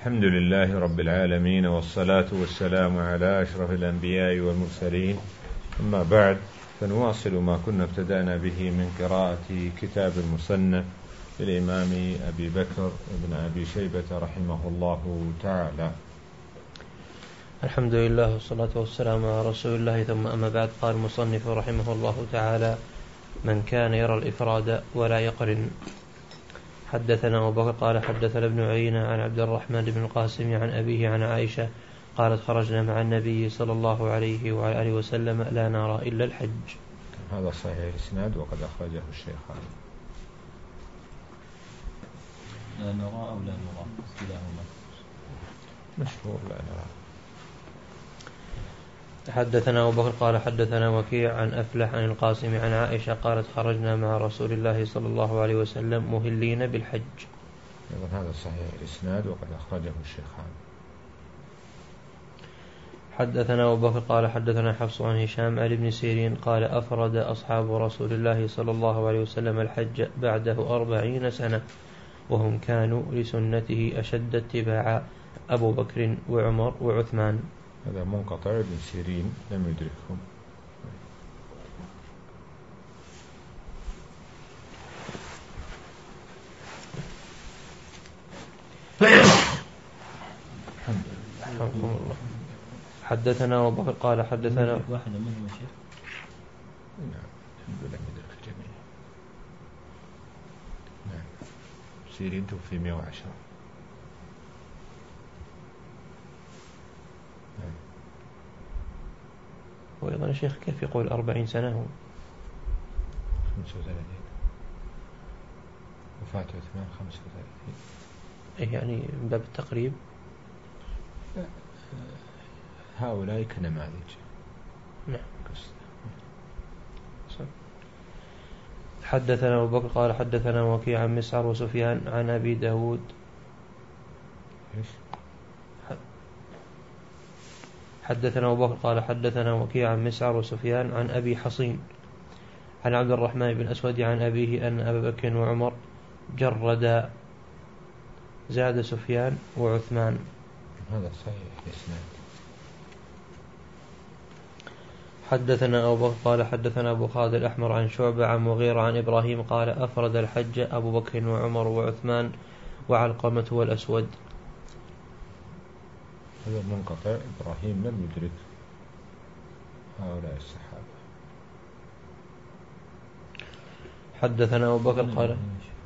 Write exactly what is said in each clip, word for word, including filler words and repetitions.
الحمد لله رب العالمين، والصلاة والسلام على أشرف الأنبياء والمرسلين. أما بعد، فنواصل ما كنا ابتدأنا به من قراءة كتاب المصنف للإمام أبي بكر بن أبي شيبة رحمه الله تعالى. الحمد لله والصلاة والسلام على رسول الله، ثم أما بعد. قال المصنف رحمه الله تعالى: من كان يرى الإفراد ولا يقرن. حدثنا أبو بكر قال حدثنا ابن عيينة عن عبد الرحمن بن القاسم عن أبيه عن عائشة قالت: خرجنا مع النبي صلى الله عليه وعلى آله وسلم لا نرى إلا الحج. هذا صحيح الإسناد وقد أخرجه الشيخان. لا نرى أو لا نرى كلاهما مشهور لا نرى. حدثنا أبو بكر قال حدثنا وكيع عن أفلح عن القاسم عن عائشة قالت: خرجنا مع رسول الله صلى الله عليه وسلم مهلين بالحج. هذا صحيح الإسناد وقد أخرجه الشيخان. حدثنا أبو بكر قال حدثنا حفص عن هشام عن ابن سيرين قال: أفرد أصحاب رسول الله صلى الله عليه وسلم الحج بعده أربعين سنة، وهم كانوا لسنته أشد اتباعا، أبو بكر وعمر وعثمان. هذا منقطع، ابن سيرين لم يدركهم. الحمد لله. حدثنا أبو بكر قال حدثنا واحد منهم الشيخ. نعم، الحمد لله يدرك الجميع. نعم، سيرين توفي مئة وعشرة. نعم. وأيضا الشيخ كيف يقول أربعين سنة؟ خمسة وثلاثين. وفاة عثمان خمسة وثلاثين. إيه يعني من باب التقريب. هؤلاء كنماذج. نعم. حدثنا أبو بكر قال حدثنا وكيع عن مسعر وسفيان عن أبي داود. حدثنا أبو بكر قال حدثنا وكيع عن مسعر وسفيان عن أبي حصين عن عبد الرحمن بن أسود عن أبيه أن أبا بكر وعمر جردا، زاد سفيان وعثمان. هذا صحيح الإسناد. حدثنا أبو بكر قال حدثنا أبو خالد الأحمر عن شعبة عن مغيرة عن إبراهيم قال: أفرد الحج أبو بكر وعمر وعثمان وعلقمة والأسود. هذا منقطع، إبراهيم لم يدرك هؤلاء الصحابة. حدثنا أبو بكر قال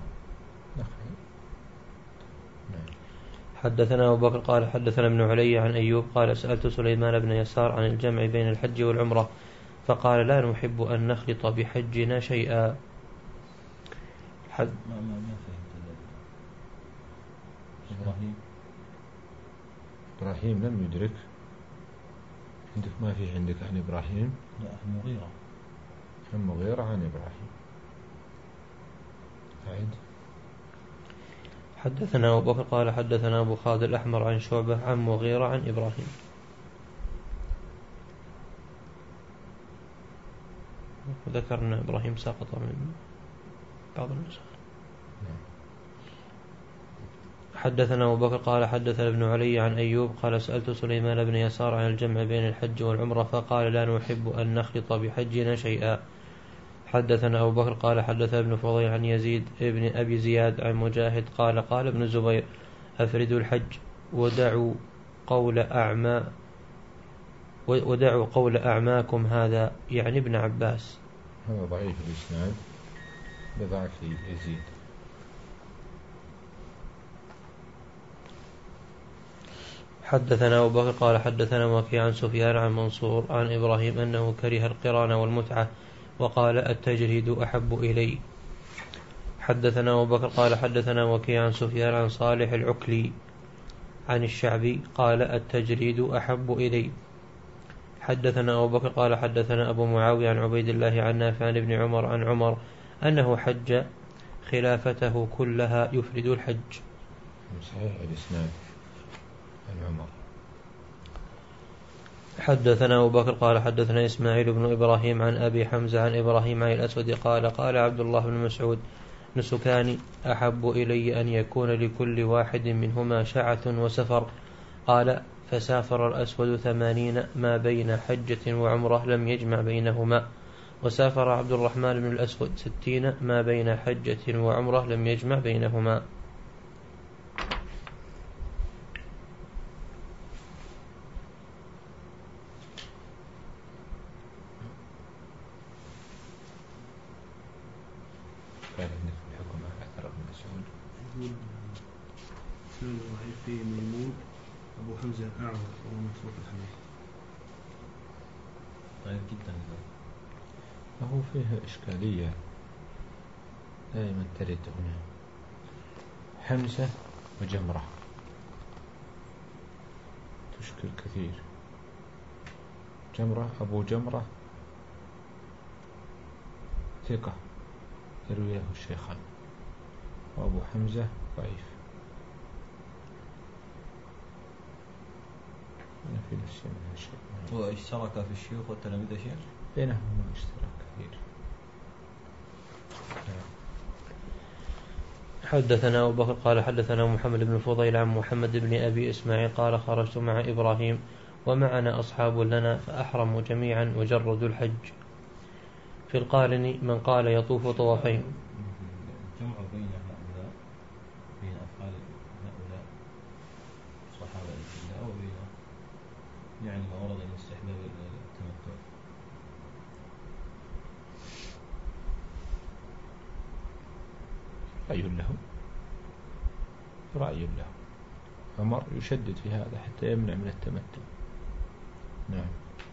حدثنا أبو بكر قال حدثنا ابن علي عن أيوب قال: سألت سليمان بن يسار عن الجمع بين الحج والعمرة فقال: لا نحب أن نخلط بحجنا شيئا. حد ما ما ما فهمت. إبراهيم إبراهيم لم يدرك. عندك ما في عندك عن إبراهيم؟ لا، المغيرة عن مغيرة عن إبراهيم. عيد. حدثنا أبو بكر قال حدثنا أبو خالد الأحمر عن شعبة عن مغيرة عن إبراهيم. وذكرنا إبراهيم سقط من بعض النسخ. حدثنا أبو بكر قال حدثنا ابن علي عن أيوب قال: سألت سليمان بن يسار عن الجمع بين الحج والعمرة فقال: لا نحب أن نخلط بحجنا شيئا. حدثنا أبو بكر قال حدثنا ابن فضيل عن يزيد ابن أبي زياد عن مجاهد قال: قال ابن الزبير: أفردوا الحج ودعوا قول أعمى ودعوا قول أعماكم هذا، يعني ابن عباس. هذا ضعيف الإسناد بضعف يزيد. حدثنا أبو بكر قال حدثنا وكيع عن سفيان عن منصور عن إبراهيم أنه كره القران والمتعة وقال: التجريد أحب إلي. حدثنا أبو بكر قال حدثنا وكيع عن سفيان عن صالح العكلي عن الشعبي قال: التجريد أحب إلي. حدثنا أبو بكر قال حدثنا أبو معاوية عن عبيد الله عن نافع عن ابن عمر عن عمر أنه حج خلافته كلها يفرد الحج. صحيح الإسناد عن عمر. حدثنا أبو بكر قال حدثنا إسماعيل بن إبراهيم عن أبي حمزة عن إبراهيم عن الأسود قال: قال عبد الله بن مسعود: نسكان أحب إلي أن يكون لكل واحد منهما شعة وسفر. قال فسافر الأسود ثمانين ما بين حجة وعمرة لم يجمع بينهما، وسافر عبد الرحمن بن الأسود ستين ما بين حجة وعمرة لم يجمع بينهما. كان في الحكم أثر ابن مسعود. سنن ضعيف فيه ميمون أبو حمزة الأعور ومتروك الحديث. طيب جدا. فهو فيه إشكالية دائما ترد هنا، حمزة وجمرة تشكل كثير. جمرة أبو جمرة ثقة يرويه الشيخان، وأبو حمزة ضعيف. أنا في نفسي من هالشيء. هو اشترك في الشيوخ والتلاميذ شيخ؟ بينهما اشتراك كثير. حدثنا أبو بكر قال حدثنا محمد بن فضيل عن محمد بن أبي إسماعيل قال خرجت مع إبراهيم ومعنا أصحاب لنا فأحرموا جميعا وجردوا الحج. في القارن من قال يطوف طوافين. الجمع بين هؤلاء بين أفعال هؤلاء صحابة الله وبين يعني ما ورد من استحباب التمتع. رأي لهم رأي لهم عمر يشدد في هذا حتى يمنع من التمتع. نعم.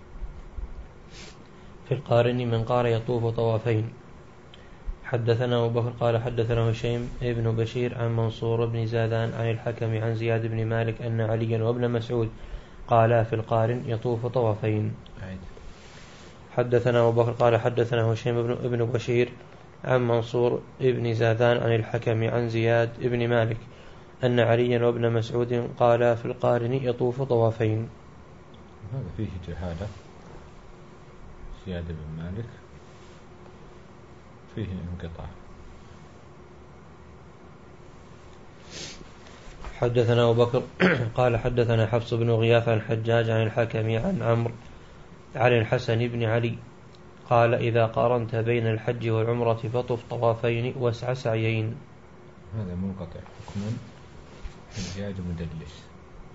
في القارن من قال يطوف طوافين. حدثنا أبو بكر قال حدثنا هشيم ابن بشير عن منصور بن زادان عن الحكم عن زياد بن مالك أن عليا وابن مسعود قالا في القارن يطوف طوافين. حدثنا أبو بكر قال حدثنا هشيم ابن بشير عن منصور بن زادان عن الحكم عن زياد بن مالك أن عليا وابن مسعود قالا في القارن يطوف طوافين. هذا فيه جهالة. زياد بن مالك فيه انقطاع. حدثنا أبو بكر قال حدثنا حفص بن غياث عن حجاج عن الحكم عن عمرو عن الحسن بن علي قال إذا قارنت بين الحج والعمرة فطف طوافين واسع سعيين. هذا منقطع حكما، حجاج مدلس.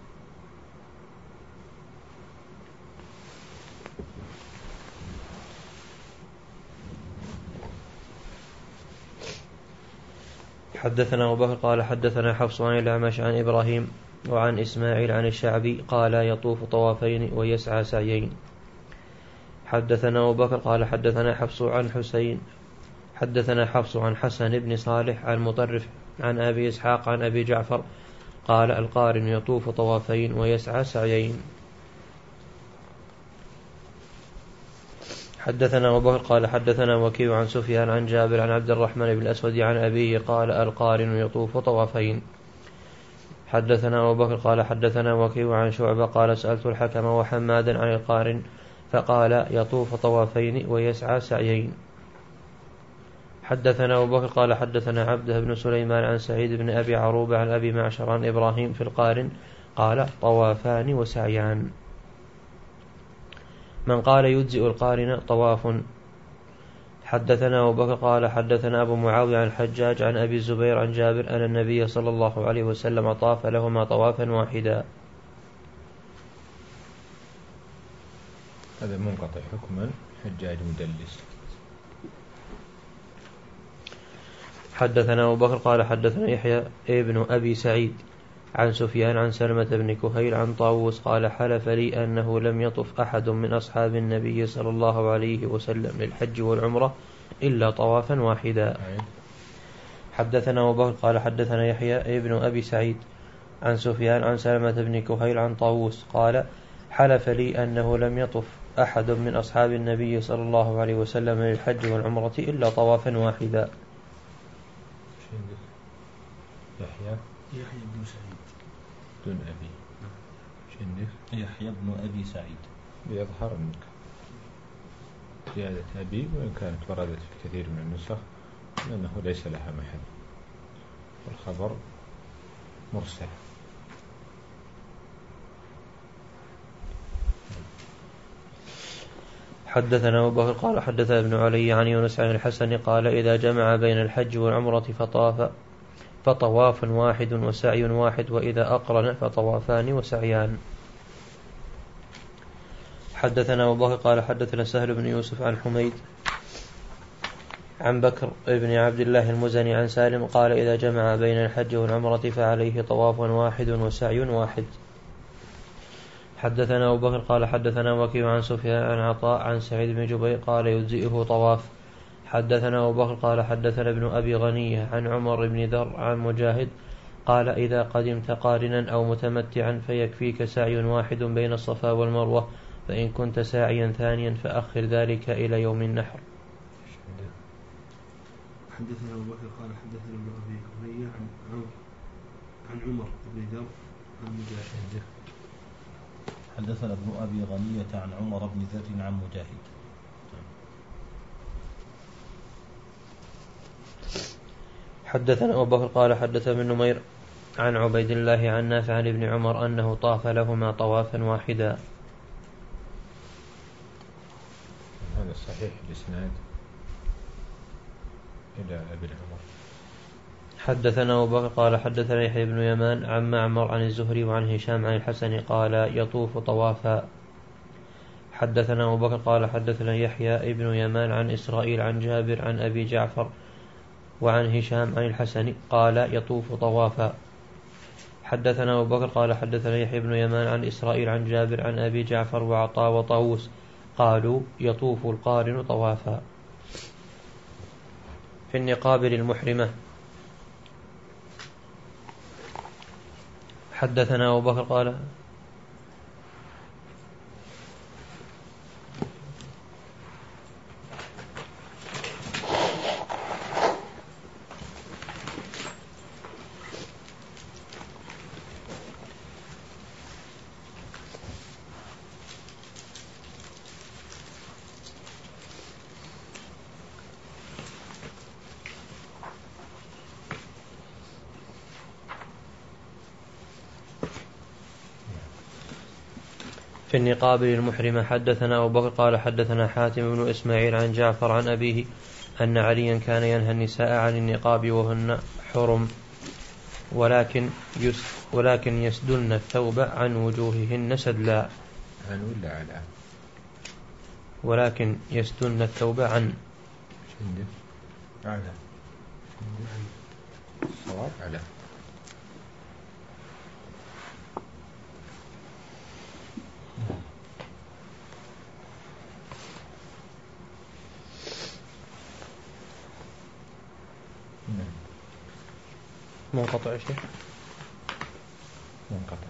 حدثنا أبو بكر قال حدثنا حفص عن الأعمش عن إبراهيم وعن إسماعيل عن الشعبي قال يطوف طوافين ويسعى سعيين. حدثنا أبو بكر قال حدثنا حفص عن حسين حدثنا حفص عن حسن بن صالح عن مطرف عن أبي إسحاق عن أبي جعفر قال القارن يطوف طوافين ويسعى سعيين. حدثنا أبو بكر قال حدثنا وكيع عن سفيان عن جابر عن عبد الرحمن بن الأسود عن أبيه قال القارن يطوف طوافين. حدثنا أبو بكر قال حدثنا وكيع عن شعبة قال سألت الحكم وحمادا عن القارن فقال يطوف طوافين ويسعى سعيين. حدثنا أبو بكر قال حدثنا عبده بن سليمان عن سعيد بن أبي عروبة عن أبي معشر عن إبراهيم في القارن قال طوافان وسعيان. من قال يجزئ القارن طواف. حدثنا أبو بكر قال حدثنا أبو معاوية عن الحجاج عن أبي الزبير عن جابر أن النبي صلى الله عليه وسلم طاف لهما طوافا واحدا. هذا منقطع حكما، حجاج مدلس. حدثنا أبو بكر قال حدثنا يحيى ابن أبي سعيد عن سفيان عن سلمة بن كهيل عن طاووس قال حلف لي أنه لم يطف أحد من أصحاب النبي صلى الله عليه وسلم للحج والعمرة إلا طوافا واحدا. حدثنا أبو بكر قال حدثنا يحيى ابن أبي سعيد عن سفيان عن سلمة بن كهيل عن طاووس قال حلف لي أنه لم يطف أحد من أصحاب النبي صلى الله عليه وسلم للحج والعمرة إلا طوافا واحدا. يحيى يحيى بن سعيد بن أبي شندك يحيى بن أبي سعيد يظهر منك زيادة أبي، وإن كانت وردت في كثير من النسخ لأنه ليس لها محل، والخبر مرسل. حدثنا أبو بكر قال حدثنا ابن علي عن يونس عن الحسن قال إذا جمع بين الحج والعمرة فطاف فطواف واحد وسعي واحد، وإذا أقرن فطوافان وسعيان. حدثنا أبو بكر قال حدثنا سهل بن يوسف عن حميد عن بكر بن عبد الله المزني عن سالم قال إذا جمع بين الحج والعمرة فعليه طواف واحد وسعي واحد. حدثنا أبو بكر قال حدثنا وكيع عن سفيان عن عطاء عن سعيد بن جبير قال يجزئه طواف. حدثنا أبو بكر قال حدثنا ابن أبي غنية عن عمر بن ذر عن مجاهد قال إذا قدمت قارنا أو متمتعا فيكفيك سعي واحد بين الصفا والمروة، فإن كنت ساعيا ثانيا فأخر ذلك إلى يوم النحر. حدثنا أبو بكر قال حدثنا ابن أبي غنية عن عن عمر بن ذر عن مجاهد. حدثنا ابن أبي غنية عن عمر بن ذر عن مجاهد. حدثنا أبو بكر قال حدثنا ابن نمير عن عبيد الله عن نافع عن ابن عمر أنه طاف لهما طوافا واحدا. هذا صحيح الإسناد إلى ابن عمر. حدثنا أبو بكر قال حدثنا يحيى بن يمان عن معمر عن الزهري وعن هشام عن الحسن قال يطوف طوافا. حدثنا أبو بكر قال حدثنا يحيى بن يمان عن إسرائيل عن جابر عن أبي جعفر وعن هشام عن الحسن قال يطوف طوافا. حدثنا أبو بكر قال حدثنا يحيى بن يمان عن إسرائيل عن جابر عن أبي جعفر وعطاء وطاووس قالوا يطوف القارن طوافا. في النقاب للمحرمة. حدثنا أبو بكر قال في النقاب للمحرمة. حدثنا أبو بكر قال حدثنا حاتم بن إسماعيل عن جعفر عن أبيه أن عليا كان ينهى النساء عن النقاب وهن حرم، ولكن يس ولكن يسدلن الثوب عن وجوههن سدلا. عن ولا على؟ ولكن يسدلن الثوب عن. على. الصواب على. منقطع شيء منقطع.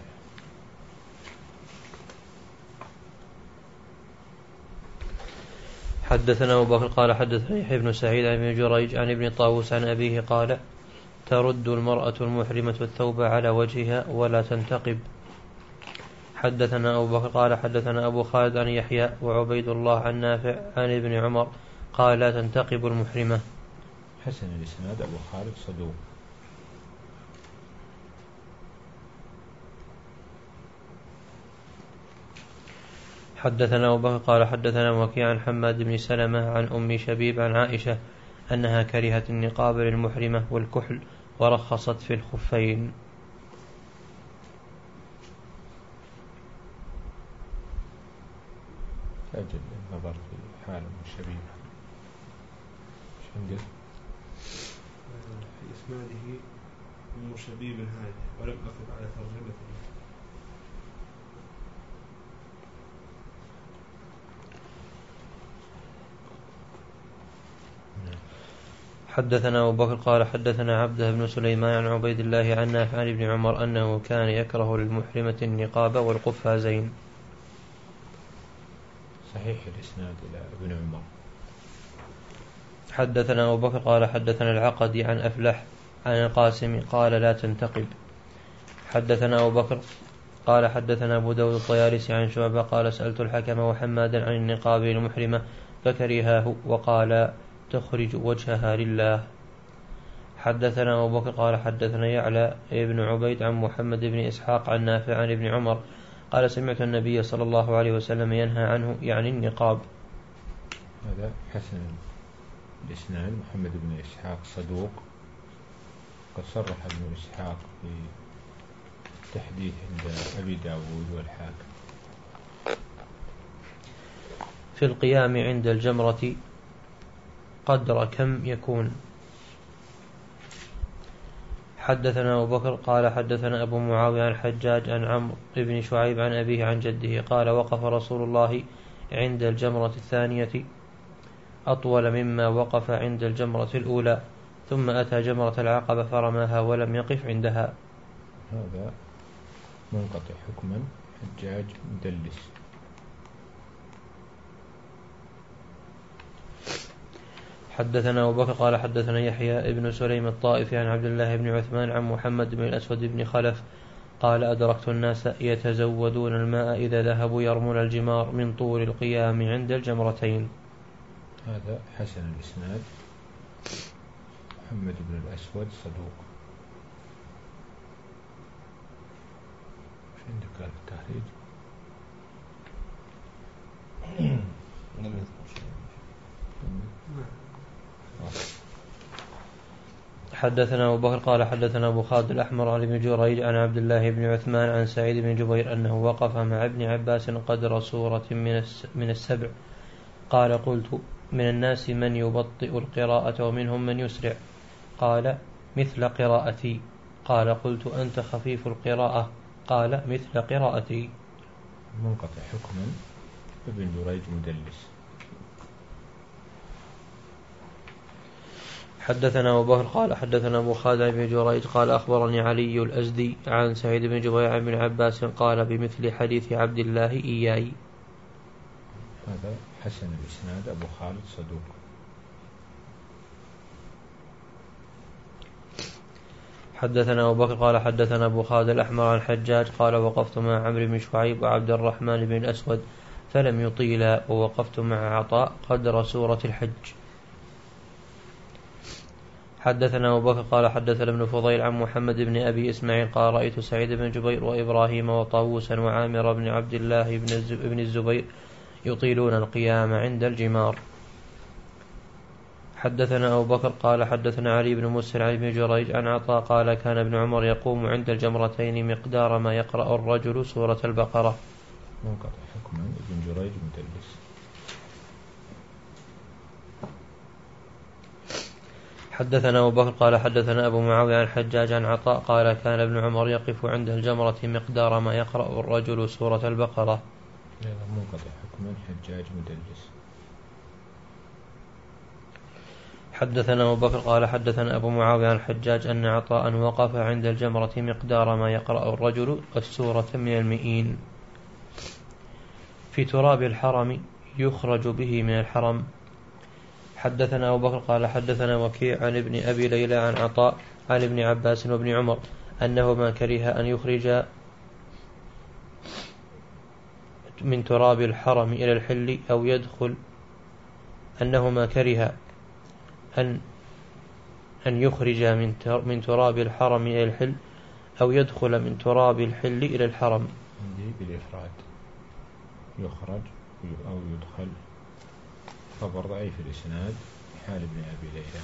حدثنا أبو بكر قال حدثنا يحيى بن سعيد عن ابن جريج عن ابن طاووس عن أبيه قال ترد المرأة المحرمة الثوب على وجهها ولا تنتقب. حدثنا أبو بكر قال حدثنا أبو خالد عن يحيى وعبيد الله عن نافع عن ابن عمر قال لا تنتقب المحرمة. حسن الإسناد أبو خالد صدوق. حدثنا أبو بكر قال حدثنا وكيع عن حماد بن سلمة عن أم شبيب عن عائشة أنها كرهت النقاب للمحرمة والكحل ورخصت في الخفين. أجل النظر في حال أم شبيب. شنجل في إسناده أم شبيب هذه ولم أقف على ترجمته. حدثنا أبو بكر قال حدثنا عبده بن سليمان عن عبيد الله عن نافع عن ابن عمر أنه كان يكره للمحرمة النقاب والقفازين. صحيح الإسناد إلى ابن عمر. حدثنا أبو بكر قال حدثنا العقدي عن أفلح عن القاسم قال لا تنتقب. حدثنا أبو بكر قال حدثنا أبو داود الطيالسي عن شعبة قال سألت الحكم وحمادا عن النقاب للمحرمة فكرهاه وقال تخرج وجهها لله. حدثنا أبو بكر قال حدثنا يعلى ابن عبيد عن محمد بن إسحاق عن نافع عن ابن عمر قال سمعت النبي صلى الله عليه وسلم ينهى عنه يعني النقاب. هذا حسن الإسناد. محمد بن إسحاق صدوق، قد صرح ابن إسحاق في تحديث عند أبي داود والحاكم. في القيام عند الجمرة قدر كم يكون. حدثنا أبو بكر قال حدثنا أبو معاوية عن حجاج عن عمرو بن شعيب عن أبيه عن جده قال وقف رسول الله عند الجمرة الثانية أطول مما وقف عند الجمرة الأولى، ثم أتى جمرة العقبة فرماها ولم يقف عندها. هذا منقطع حكما، حجاج مدلس. حدثنا أبو بكر قال حدثنا يحيى ابن سليم الطائفي عن عبد الله بن عثمان عن محمد بن الأسود بن خلف قال أدركت الناس يتزودون الماء إذا ذهبوا يرمون الجمار من طول القيام عند الجمرتين. هذا حسن الإسناد. محمد بن الأسود صدوق. ايش عندك في التخريج؟ لم يذكر شيء. حدثنا أبو بكر قال حدثنا أبو خالد الأحمر عن ابن جريج عن عبد الله بن عثمان عن سعيد بن جبير أنه وقف مع ابن عباس قدر سورة من السبع قال قلت من الناس من يبطئ القراءة ومنهم من يسرع قال مثل قراءتي قال قلت أنت خفيف القراءة قال مثل قراءتي. منقطع حكما، ابن جريج مدلس. حدثنا أبو بكر قال حدثنا أبو خالد بن جريج قال أخبرني علي الأزدي عن سعيد بن جبير عن ابن عباس قال بمثل حديث عبد الله إياي. هذا حسن الإسناد. أبو خالد صدوق. حدثنا أبو بكر قال حدثنا أبو خالد الأحمر عن حجاج قال وقفت مع عمرو بن شعيب وعبد الرحمن بن الأسود فلم يطيلا ووقفت مع عطاء قدر سورة الحج. حدثنا أبو بكر قال حدثنا ابن فضيل عن محمد بن أبي إسماعيل قال رأيت سعيد بن جبير وإبراهيم وطاووسا وعامر بن عبد الله بن الزبير يطيلون القيام عند الجمار. حدثنا أبو بكر قال حدثنا علي بن مسهر عن ابن جريج عن عطاء قال كان ابن عمر يقوم عند الجمرتين مقدار ما يقرأ الرجل سورة البقرة. منقطع حكما، ابن جريج مدلس. حدثنا أبو بكر قال حدثنا أبو معاوية عن حجاج عن عطاء قال كان ابن عمر يقف عند الجمرة مقدار ما يقرأ الرجل سورة البقرة. منقطع حكما، حجاج مدلس. حدثنا أبو بكر قال حدثنا أبو معاوية عن حجاج أن عطاء وقف عند الجمرة مقدار ما يقرأ الرجل السورة من المئين. في تراب الحرم يخرج به من الحرم. حدثنا أبو بكر قال حدثنا وكيع عن ابن أبي ليلى عن عطاء عن ابن عباس وابن عمر أنهما كره أن يخرج من تراب الحرم إلى الحل أو يدخل أنهما كره أن أن يخرج من من تراب الحرم إلى الحل أو يدخل من تراب الحل إلى الحرم. عندي بالإفراد يخرج أو يدخل، خبر ضعيف الإسناد حال ابن أبي ليلى.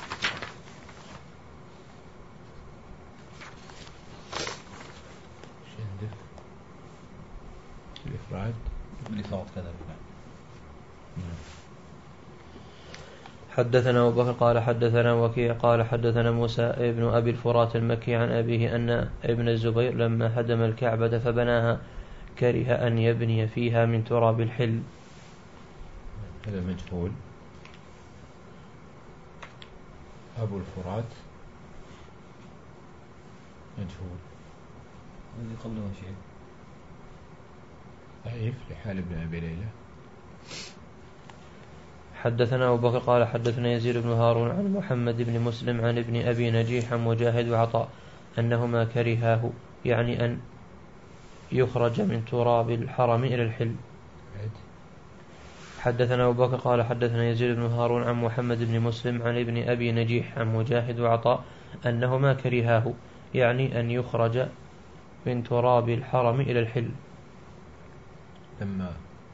ايش عندك؟ الإفراد بالإفراد كذا. حدثنا أبو بكر قال حدثنا وكيع قال حدثنا موسى ابن أبي الفرات المكي عن أبيه أن ابن الزبير لما هدم الكعبة فبناها كره أن يبني فيها من تراب الحل. هذا مجهول. أبو الفرات مجهول. الذي قبله شيء ضعيف لحال ابن أبي ليلى. حدثنا أبو بكر قال حدثنا يزيد بن هارون عن محمد بن مسلم عن ابن أبي نجيح عن مجاهد وعطاء أنهما كرهاه يعني أن يخرج من تراب الحرم إلى الحل. حدثنا أبو بكر قال حدثنا يزيد بن هارون عن محمد بن مسلم عن ابن أبي نجيح عن مجاهد وعطاء أنهما كرهاه، يعني أن يخرج من تراب الحرم إلى الحل. لما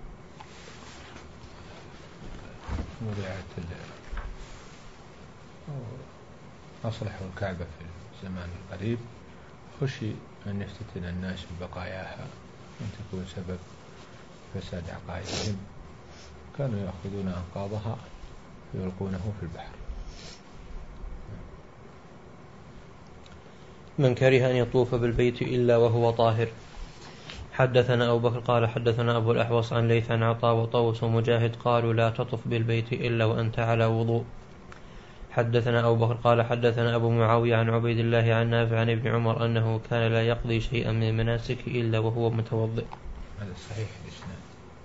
وضعت أصلحوا الكعبة في الزمان القريب خشي أن يفتتن الناس ببقاياها وأن تكون سبب فساد عقائدهم، كانوا يأخذون أنقاضها ويلقونه في البحر. من كره أن يطوف بالبيت إلا وهو طاهر. حدثنا أبو بكر قال حدثنا أبو الأحوص عن ليث عن عطاء وطوس ومجاهد قالوا لا تطف بالبيت إلا وأنت على وضوء. حدثنا أبو بكر قال حدثنا أبو معاوية عن عبيد الله عن نافع عن ابن عمر أنه كان لا يقضي شيئا من المناسك إلا وهو متوضئ. هذا صحيح الإسناد.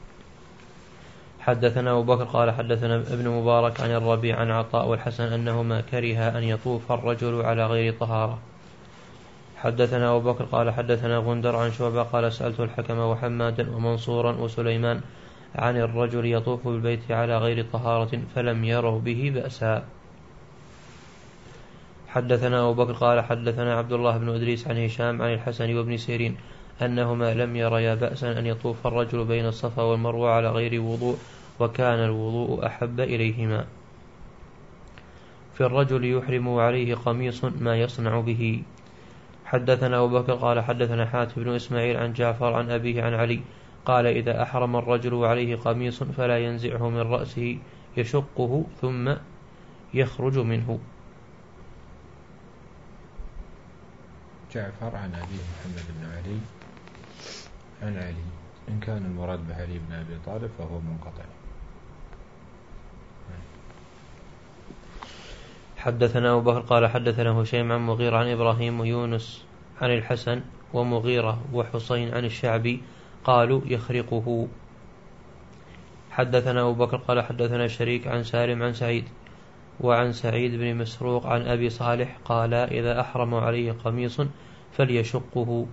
حدثنا أبو بكر قال حدثنا ابن مبارك عن الربيع عن عطاء والحسن أنهما كره أن يطوف الرجل على غير طهارة. حدثنا أبو بكر قال حدثنا غندر عن شعبة قال سألت الحكم وحمادا ومنصورا وسليمان عن الرجل يطوف بالبيت على غير طهارة فلم يروا به بأسا. حدثنا أبو بكر قال حدثنا عبد الله بن إدريس عن هشام عن الحسن وابن سيرين أنهما لم يريا بأسا أن يطوف الرجل بين الصفا والمروة على غير وضوء، وكان الوضوء أحب إليهما. في الرجل يحرم عليه قميص ما يصنع به. حدثنا أبو بكر قال حدثنا حاتم بن إسماعيل عن جعفر عن أبيه عن علي قال إذا أحرم الرجل عليه قميص فلا ينزعه من رأسه يشقه ثم يخرج منه. جعفر عن أبيه محمد بن علي عن علي، إن كان المراد بعلي بن أبي طالب فهو منقطع. حدثنا أبو بكر قال حدثنا هشيم عن مغيرة عن إبراهيم ويونس عن الحسن ومغيرة وحسين عن الشعبي قالوا يخرقه. حدثنا أبو بكر قال حدثنا شريك عن سالم عن سعيد وعن سعيد بن مسروق عن أبي صالح قال إذا أحرم عليه قميص فليشقه.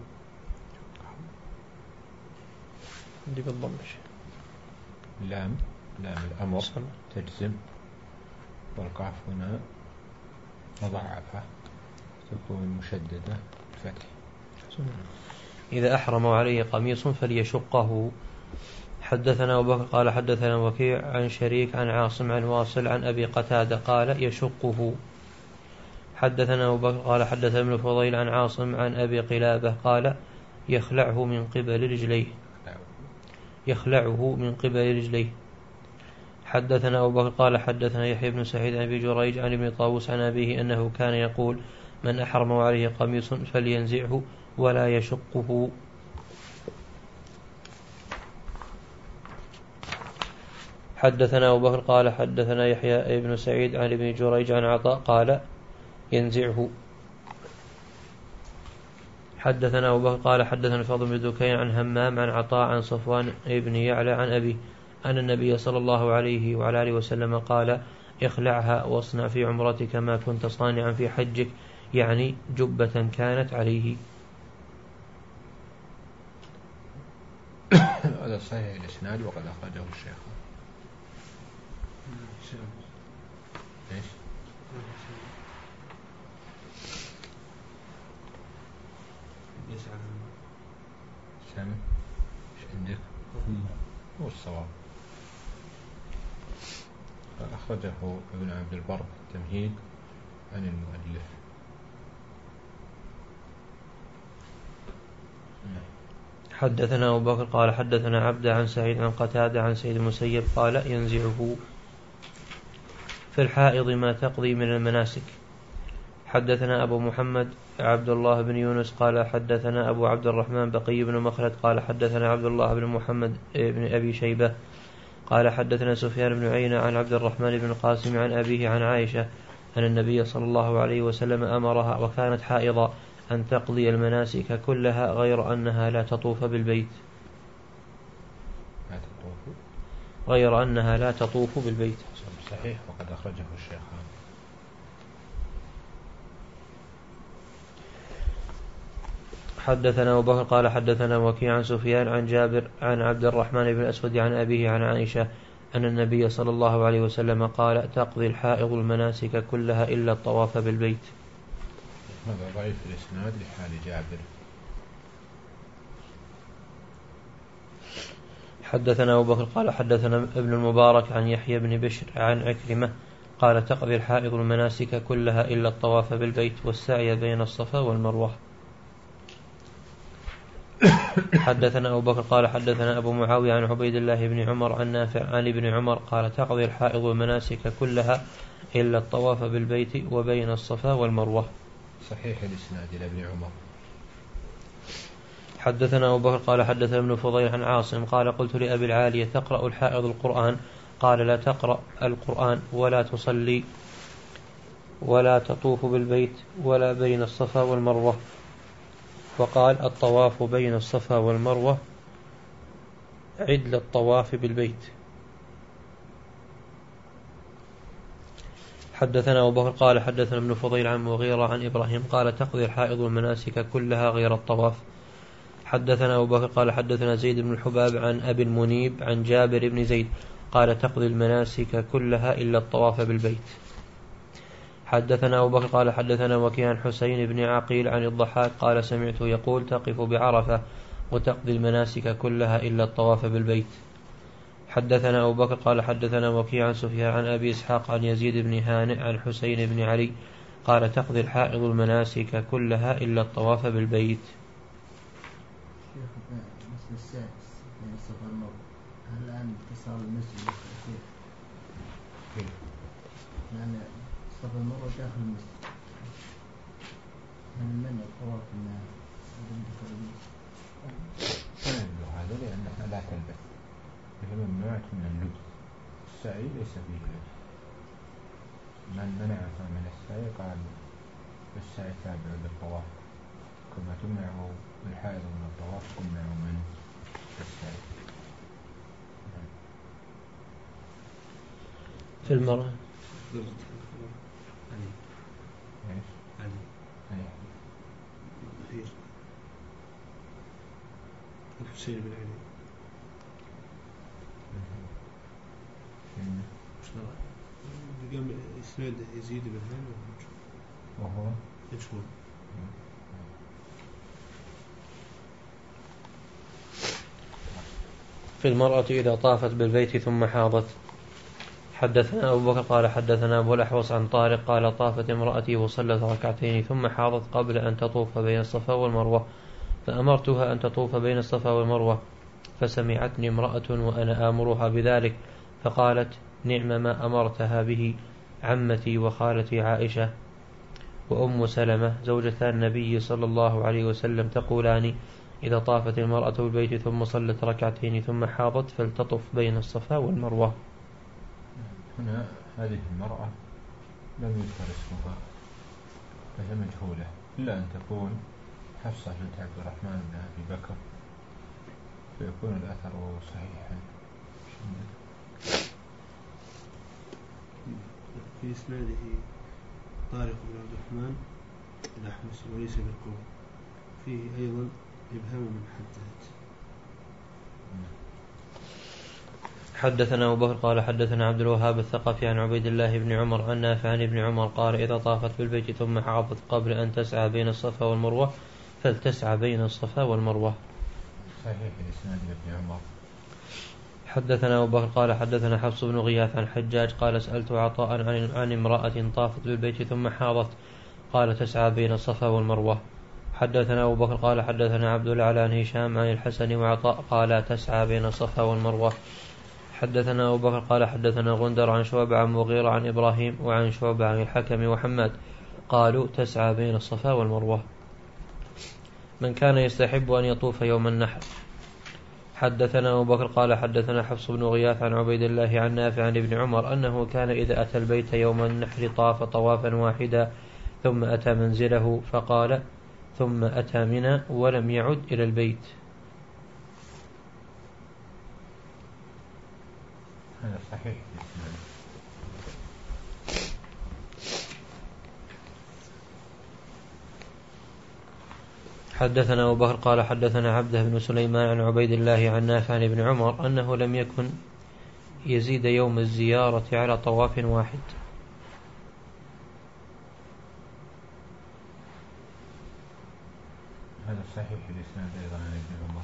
دي بالضمش لام لام الأمر تجزم، والقاف هنا مضاعفة تكون مشددة فتح. إذا أحرم عليه قميص فليشقه. حدثنا أبو بكر قال حدثنا وكيع عن شريك عن عاصم عن واصل عن أبي قتادة قال يشقه. حدثنا أبو بكر قال حدثنا ابن فضيل عن عاصم عن أبي قلابة قال يخلعه من قبل رجليه يخلعه من قبل رجليه. حدثنا أبو بكر قال حدثنا يحيى بن سعيد عن أبي جريج عن ابن طاووس عن أبيه أنه كان يقول من أحرم عليه قميص فلينزعه ولا يشقه. حدثنا أبو بكر قال حدثنا يحيى بن سعيد عن ابن جريج عن عطاء قال ينزعه. حدثنا أبو بكر قال حدثنا الفضل بن دكين عن همام عن عطاء عن صفوان بن يعلى عن أبيه أن النبي صلى الله عليه وعلى آله وسلم قال اخلعها واصنع في عمرتك ما كنت صانعا في حجك، يعني جبة كانت عليه. هذا صحيح الإسناد وقد أخرجه الشيخ. ايش؟ سامع؟ ايش عندك؟ هو الصواب. أخرجه ابن عبد البر التمهيد عن المؤلف. حدثنا أبو بكر قال حدثنا عبد عن سعيد عن قتادة عن سيد المسيب قال ينزعه. في الحائض ما تقضي من المناسك. حدثنا أبو محمد عبد الله بن يونس قال حدثنا أبو عبد الرحمن بقي بن مخلد قال حدثنا عبد الله بن محمد بن أبي شيبة قال حدثنا سفيان بن عيينة عن عبد الرحمن بن القاسم عن أبيه عن عائشة أن النبي صلى الله عليه وسلم أمرها وكانت حائضة أن تقضي المناسك كلها غير أنها لا تطوف بالبيت لا تطوف غير أنها لا تطوف بالبيت. صحيح وقد أخرجه الشيخان. حدثنا أبو بكر قال حدثنا وكيع عن سفيان عن جابر عن عبد الرحمن بن الأسود عن أبيه عن عائشة أن النبي صلى الله عليه وسلم قال تقضي الحائض المناسك كلها إلا الطواف بالبيت. هذا ضعيف الإسناد لحال جابر. حدثنا أبو بكر قال حدثنا ابن المبارك عن يحيى بن بشر عن عكرمة قال تقضي الحائض المناسك كلها إلا الطواف بالبيت والسعي بين الصفا والمروة. حدثنا أبو بكر قال حدثنا أبو معاوية عن عبيد الله بن عمر عن نافع عن ابن عمر قال تقضي الحائض المناسك كلها إلا الطواف بالبيت وبين الصفا والمروة. صحيح الإسناد إلى ابن عمر. حدثنا أبو بكر قال حدثنا ابن فضيل عن عاصم قال قلت لأبي العالية تقرأ الحائض القرآن؟ قال لا تقرأ القرآن ولا تصلي ولا تطوف بالبيت ولا بين الصفا والمروة. وقال الطواف بين الصفا والمروة عدل الطواف بالبيت. حدثنا أبو بكر قال حدثنا ابن فضيل عن مغيرة عن إبراهيم قال تقضي الحائض المناسك كلها غير الطواف. حدثنا أبو بكر قال حدثنا زيد بن الحباب عن أبي المنيب عن جابر بن زيد قال تقضي المناسك كلها إلا الطواف بالبيت. حدثنا أبو بكر قال حدثنا وكيع عن حسين بن عقيل عن الضحاك قال سمعته يقول تقف بعرفة وتقضي المناسك كلها إلا الطواف بالبيت. حدثنا أبو بكر قال حدثنا وكيع عن سفيان عن أبي إسحاق عن يزيد بن هانئ عن حسين بن علي قال تقضي الحائض المناسك كلها إلا الطواف بالبيت. مثل السادس بين الصفا والمروة هل الآن اتصال المسجد كيف؟ لأن الصفا والمروة داخل المسجد هل من الطواف ما دخل المسجد؟ لا يبدو هذا لأنها لا تلبث، هي ممنوعة من اللبس. السعي ليس فيه لبس، من منعها من السعي قال السعي تابع للطواف كما تمنع الحائض من الطواف تمنع من السعي. في المرأة الحسين بن علي قام إسناد يزيد بن هانئ وهو مجهول. في المرأة إذا طافت بالبيت ثم حاضت. حدثنا أبو بكر قال حدثنا أبو الأحوص عن طارق قال طافت امرأتي وصلت ركعتين ثم حاضت قبل أن تطوف بين الصفا والمروة فأمرتها أن تطوف بين الصفا والمروة فسمعتني امرأة وأنا آمرها بذلك فقالت نعم ما أمرتها به عمتي وخالتي عائشة وأم سلمة زوجتا النبي صلى الله عليه وسلم تقولان إذا طافت المرأة بالبيت ثم صلت ركعتين ثم حاضت فلتطف بين الصفا والمروة. هنا هذه المرأة لم يذكر اسمها فهي مجهولة إلا أن تكون حفصة بنت عبد الرحمن بن أبي بكر فيكون الأثر صحيحا. في إسناده طارق بن عبد الرحمن الأحمس وليس بالقوة، فيه أيضا إبهام من حدث. حدثنا أبو بكر قال حدثنا عبد الوهاب الثقفي عن عبيد الله بن عمر عن نافع عن ابن عمر قال إذا طافت بالبيت ثم حاضت قبل أن تسعى بين الصفا والمروة فلتسعى بين الصفا والمروة. صحيح الإسناد ابن عمر. حدثنا أبو بكر قال حدثنا حفص بن غياث عن حجاج قال سألت عطاء عن, عن امرأة طافت بالبيت ثم حاضت قال تسعى بين الصفا والمروة. حدثنا أبو بكر قال حدثنا عبد الأعلى عن هشام عن الحسن وعطاء قال تسعى بين الصفا والمروة. حدثنا أبو بكر قال حدثنا غندر عن شعبة عن مغيرة عن إبراهيم وعن شعبة عن الحكم وحماد قالوا تسعى بين الصفا والمروة. من كان يستحب أن يطوف يوم النحر. حدثنا أبو بكر قال حدثنا حفص بن غياث عن عبيد الله عن نافع عن ابن عمر أنه كان إذا أتى البيت يوم النحر طاف طوافا واحدا ثم أتى منزله فقال ثم أتى منى ولم يعد إلى البيت. هذا صحيح. حدثنا أبو بكر قال حدثنا عبده بن سليمان عن عبيد الله عن نافع عن ابن عمر أنه لم يكن يزيد يوم الزيارة على طواف واحد. هذا صحيح الإسناد أيضا عن ابن عمر.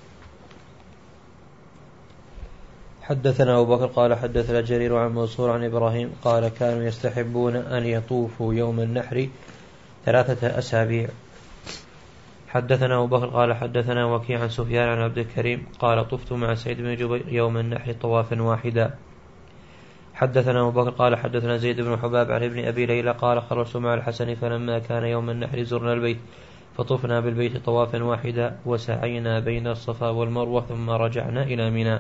حدثنا أبو بكر قال حدثنا جرير عن منصور عن إبراهيم قال كانوا يستحبون أن يطوفوا يوم النحر ثلاثة أسابيع. حدثنا أبو بكر قال حدثنا وكيع عن سفيان عن عبد الكريم قال طفت مع سعيد بن جبير يوم النحر طوافا واحدا. حدثنا أبو بكر قال حدثنا زيد بن حباب عن ابن أبي ليلى قال خرجت مع الحسن فلما كان يوم النحر زرنا البيت فطفنا بالبيت طوافا واحدا وسعينا بين الصفا والمروة ثم رجعنا إلى منى.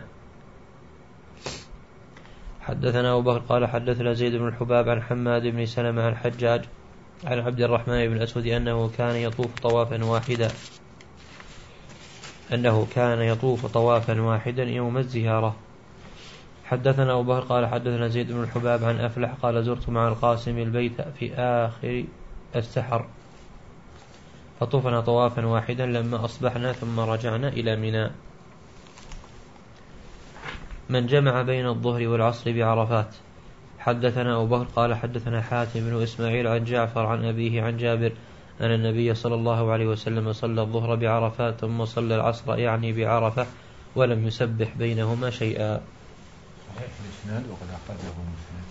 حدثنا أبو بكر قال حدثنا زيد بن الحباب عن حماد بن سلمة عن حجاج عن عبد الرحمن بن الأسود أنه كان يطوف طوافا واحدا أنه كان يطوف طوافا واحدا يوم الزيارة. حدثنا أبو بكر قال حدثنا زيد بن الحباب عن أفلح قال زرت مع القاسم البيت في آخر السحر فطفنا طوافا واحدا لما أصبحنا ثم رجعنا إلى منى. من جمع بين الظهر والعصر بعرفات. حدثنا أبو بكر قال حدثنا حاتم بن إسماعيل عن جعفر عن أبيه عن جابر أن النبي صلى الله عليه وسلم صلى الظهر بعرفات ثم صلى العصر يعني بعرفة ولم يسبح بينهما شيئا. صحيح الإسناد وقد أخرجه مسلم.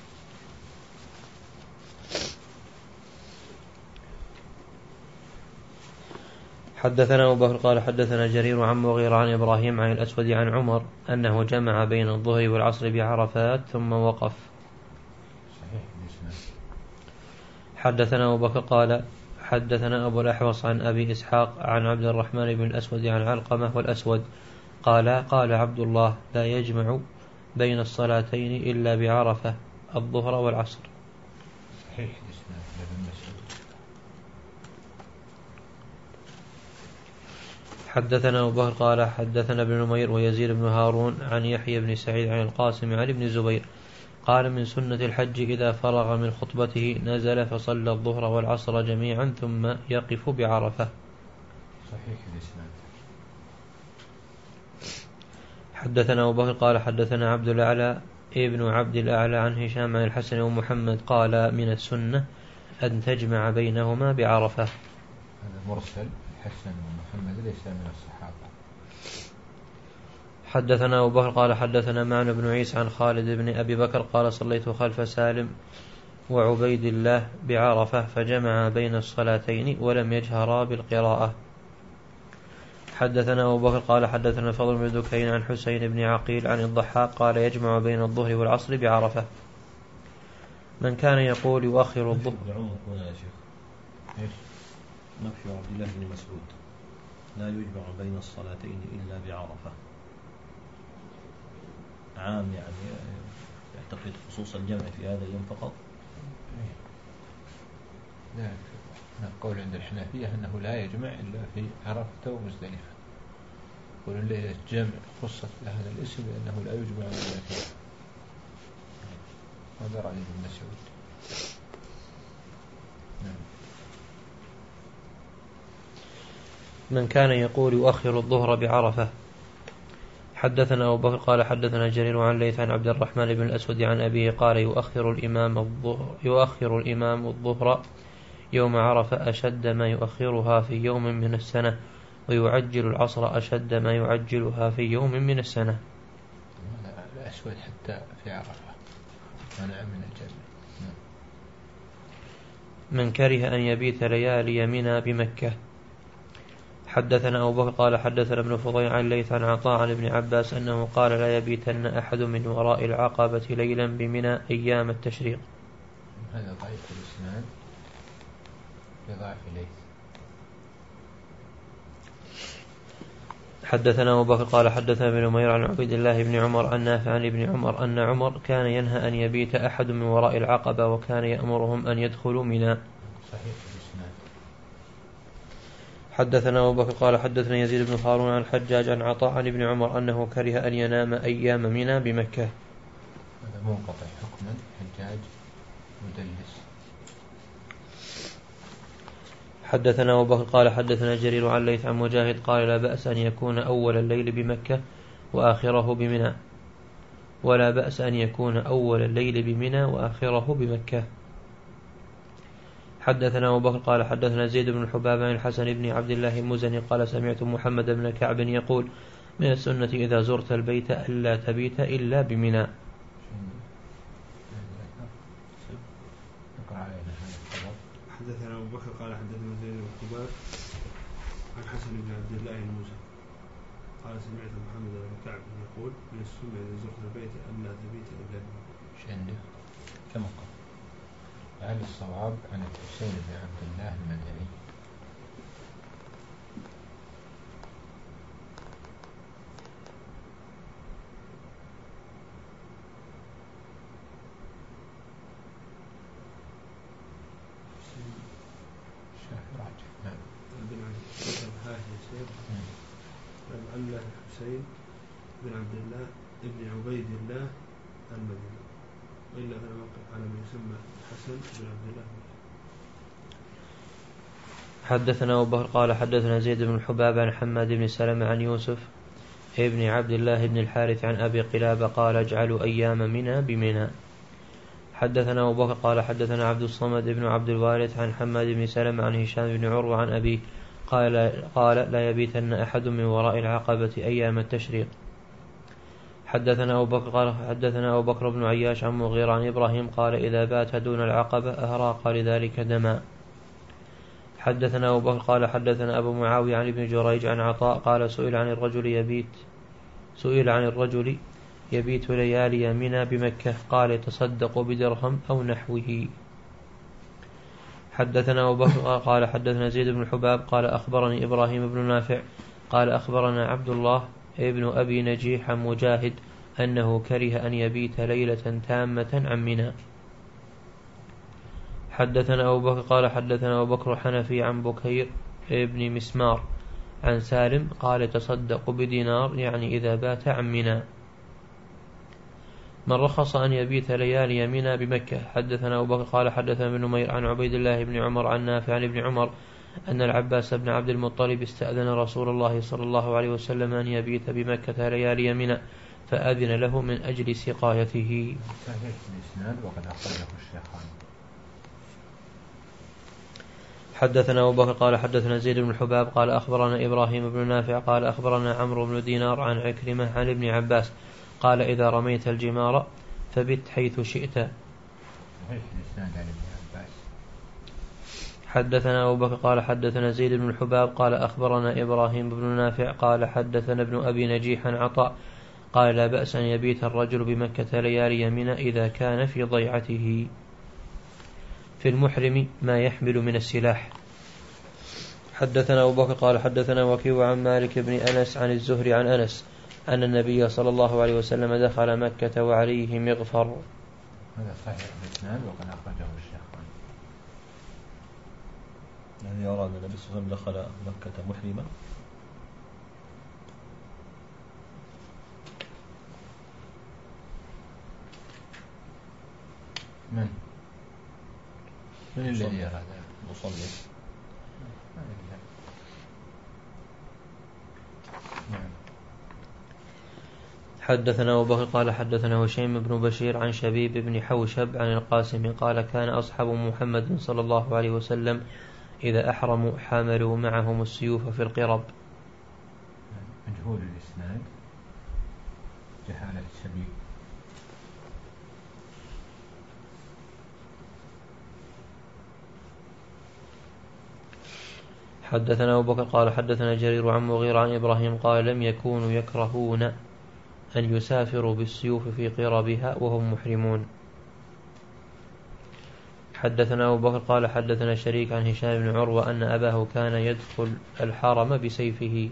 حدثنا أبو بكر قال حدثنا جرير عن مغيرة عن إبراهيم عن الأسود عن عمر أنه جمع بين الظهر والعصر بعرفات ثم وقف. صحيح الإسناد. حدثنا أبو بكر قال حدثنا أبو الأحوص عن أبي إسحاق عن عبد الرحمن بن الأسود عن علقمة والأسود قال قال عبد الله لا يجمع بين الصلاتين إلا بعرفة الظهر والعصر. صحيح الإسناد لابن مسعود. حدثنا أبو بكر قال حدثنا ابن نمير ويزيد بن هارون عن يحيى بن سعيد عن القاسم عن ابن زبير قال من سنة الحج إذا فرغ من خطبته نزل فصلى الظهر والعصر جميعا ثم يقف بعرفة. صحيح الإسناد. حدثنا أبو بكر قال حدثنا عبد الأعلى ابن عبد الأعلى عن هشام عن الحسن ومحمد قال من السنة أن تجمع بينهما بعرفة. هذا مرسل. الحسن ومحمد ليس من الصحابة. حدثنا أبو بكر قال حدثنا معن بن عيسى عن خالد بن أبي بكر قال صليت خلف سالم وعبيد الله بعرفة فجمع بين الصلاتين ولم يجهرا بالقراءة. حدثنا أبو بكر قال حدثنا فضل بن دكين عن حسين بن عقيل عن الضحاك قال يجمع بين الظهر والعصر بعرفة. من كان يقول يؤخر الظهر. نفي عبد الله بن مسعود لا يجمع بين الصلاتين إلا بعرفة عام، يعني يعتقد خصوص الجمع في هذا اليوم فقط. لا نقول عند الحنفية أنه لا يجمع إلا في عرفة ومزدلفة. يقولون ليلة الجمع خصت بهذا الاسم لأنه لا يجمع إلا فيها. هذا رأي ابن مسعود. نعم. من كان يقول يؤخر الظهر بعرفة. حدثنا أبو بكر قال حدثنا جرير عن ليث عن عبد الرحمن بن الأسود عن أبيه قال يؤخر الإمام الظهر يؤخر الإمام الظهر يوم عرفة أشد ما يؤخرها في يوم من السنة ويعجل العصر أشد ما يعجلها في يوم من السنة. الأسود حتى في عرفة منع من الجمع. من كره أن يبيت ليالي منى بمكة. حدثنا أبو بكر قال حدثنا ابن فضيل عن ليث عن عطاء عن ابن عباس أنه قال لا يبيتن أحد من وراء العقبة ليلا بمنى أيام التشريق. هذا ضعيف الإسناد بضعف ليث. حدثنا أبو بكر قال حدثنا ابن نمير عن عبيد الله بن عمر عن نافع عن ابن عمر أن عمر كان ينهى أن يبيت أحد من وراء العقبة وكان يأمرهم أن يدخلوا منى. صحيح الإسناد. حدثنا أبو بكر قال حدثنا يزيد بن هارون عن الحجاج عن عطاء عن ابن عمر أنه كره أن ينام أيام منى بمكة. هذا منقطع حكما. حجاج مدلس. حدثنا أبو بكر قال حدثنا جرير عن ليث عن مجاهد قال لا بأس أن يكون أول الليل بمكة وآخره بمنى. ولا بأس أن يكون أول الليل بمنى وآخره بمكة. حدثنا أبو بكر قال حدثنا زيد بن الحباب عن الحسن بن عبد الله المزني قال سمعت محمد بن كعب يقول من السنة إذا زرت البيت ألا تبيت إلا بمنى. حدثنا أبو بكر قال حدثنا زيد بن الحباب عن حسن بن عبد الله المزني قال سمعت محمد بن كعب يقول من السنة إذا زرت البيت ألا تبيت إلا بمنى. ايش عنده؟ كم قال؟ هل الصواب عن الحسين بن عبد الله المدني؟ لعل الحسين بن عبد الله ابن عبيد الله المدني، وإلا فلا موقف على من يسمى الحسن بن عبد الله. حدثنا أبو بكر قال حدثنا زيد بن الحباب عن حماد بن سلمة عن يوسف ابن عبد الله بن الحارث عن أبي قلابة قال اجعلوا أيام منى بمنى. حدثنا أبو بكر قال حدثنا عبد الصمد بن عبد الوارث عن حماد بن سلمة عن هشام بن عروة عن أبيه قال قال لا يبيتن أحد من وراء العقبة أيام التشريق. حدثنا أبو بكر قال حدثنا أبو بكر بن عياش عن مغيرة عن إبراهيم قال إذا بات دون العقبة أهراق لذلك دما. حدثنا أبو بكر قال حدثنا أبو معاوية عن ابن جريج عن عطاء قال سئل عن الرجل يبيت سئل عن الرجل يبيت ليالي منى بمكة قال يتصدق بدرهم أو نحوه. حدثنا أبو بكر قال حدثنا زيد بن الحباب قال أخبرني إبراهيم بن نافع قال أخبرنا عبد الله ابن أبي نجيح عن مجاهد أنه كره أن يبيت ليلة تامة عن منى. حدثنا أبو بكر قال حدثنا أبو بكر حنفي عن بكير ابن مسمار عن سالم قال تصدق بدينار يعني إذا بات عن منى. من رخص أن يبيت ليالي منى بمكة. حدثنا أبو بكر قال حدثنا ابن نمير عن عبيد الله بن عمر عن نافع عن ابن عمر أن العباس بن عبد المطلب استأذن رسول الله صلى الله عليه وسلم أن يبيت بمكة ليالي منى فأذن له من أجل سقايته. حدثنا أبو بكر قال حدثنا زيد بن الحباب قال أخبرنا إبراهيم بن نافع قال أخبرنا عمرو بن دينار عن عكرمة عن ابن عباس قال إذا رميت الجمار فبت حيث شئت. حدثنا أبو بكر قال حدثنا زيد بن الحباب قال أخبرنا إبراهيم بن نافع قال حدثنا ابن أبي نجيح عن عطاء قال لا بأس أن يبيت الرجل بمكة ليالي منى إذا كان في ضيعته. في المحرم ما يحمل من السلاح. حدثنا أبو بكر قال حدثنا وكيع عن مالك بن أنس عن الزهري عن أنس أن النبي صلى الله عليه وسلم دخل مكة وعليه مغفر. هذا صحيح الإسناد وقد أخرجه الشيخان. يعني يرى أن النبي صلى الله عليه وسلم دخل مكة محرما. من؟ من الذي يرى هذا؟ مصلي. نعم. حدثنا أبو بكر قال حدثنا هشيم بن بشير عن شبيب بن حوشب عن القاسم قال كان أصحاب محمد صلى الله عليه وسلم إذا أحرموا حاملوا معهم السيوف في القرب. مجهول الإسناد جهالة شبيب. حدثنا أبو بكر قال حدثنا جرير عن مغيرة عن إبراهيم قال لم يكونوا يكرهون أن يسافروا بالسيوف في قربها وهم محرمون. حدثنا أبو بكر قال حدثنا شريك عن هشام بن عروة أن أباه كان يدخل الحرم بسيفه.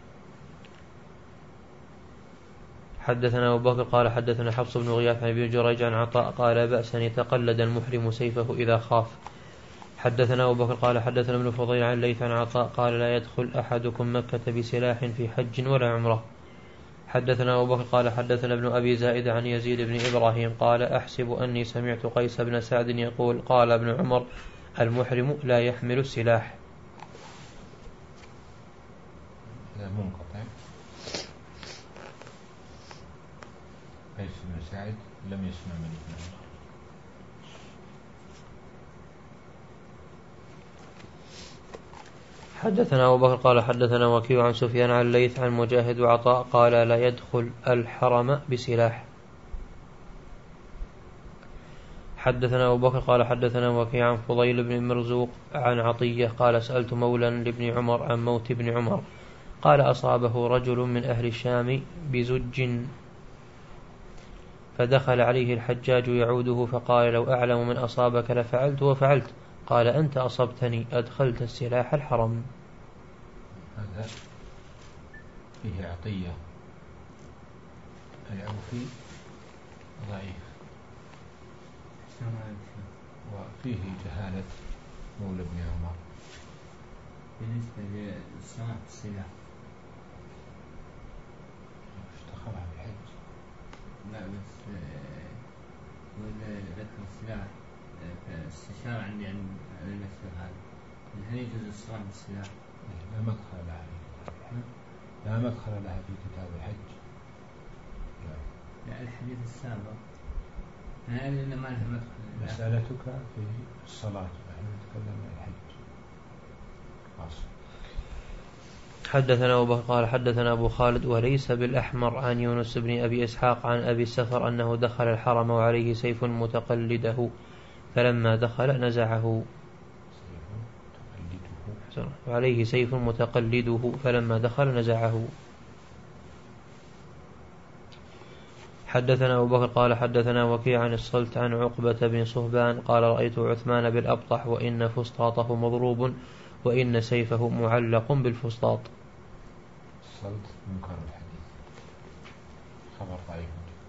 حدثنا أبو بكر قال حدثنا حفص بن غياث عن ابن جريج عن عطاء قال بأس أن يتقلد المحرم سيفه إذا خاف. حدثنا أبو بكر قال حدثنا ابن فضيل عن ليث عن عطاء قال لا يدخل أحدكم مكة بسلاح في حج ولا عمره. حدثنا أبو بكر قال حدثنا ابن أبي زائد عن يزيد بن إبراهيم قال أحسب أني سمعت قيس بن سعد يقول قال ابن عمر المحرم لا يحمل السلاح. هذا منقطع. قيس بن سعد لم يسمع من ابن عمر. حدثنا أبو بكر قال حدثنا وكيع عن سفيان عن الليث عن مجاهد وعطاء قال لا يدخل الحرم بسلاح. حدثنا أبو بكر قال حدثنا وكيع عن فضيل بن مرزوق عن عطية قال سألت مولا لابن عمر عن موت ابن عمر قال أصابه رجل من أهل الشام بزج فدخل عليه الحجاج يعوده فقال لو أعلم من أصابك لفعلت وفعلت. قال أنت أصبتني أدخلت السلاح الحرم. هذا فيه عطية العوفي ضعيف وفيه جهالة مولى ابن عمر. بالنسبة لصناعة السلاح اشتخرها بحج. لا بس ولا ذكر السلاح فاستشار عندي عن المسألة هذا هل يجوز صناعة السلاح؟ لا مدخل لها في لا مدخل لها في كتاب الحج. لا, لا الحديث السابق أنا أقول ما لها مدخل. مسألتك في الصلاة نحن نتكلم عن الحج. أصل. حدثنا أبو بكر قال حدثنا أبو خالد وليس بالأحمر عن يونس بن أبي إسحاق عن أبي السفر أنه دخل الحرم وعليه سيف متقلده فلما دخل نزعه. وعليه سيف متقلده فلما دخل نزعه. حدثنا أبو بكر قال حدثنا وكيع عن الصلت عن عقبة بن صهبان قال رأيت عثمان بالأبطح وإن فسطاطه مضروب وإن سيفه معلق بالفسطاط. الصلت منكر الحديث خبر ضعيف.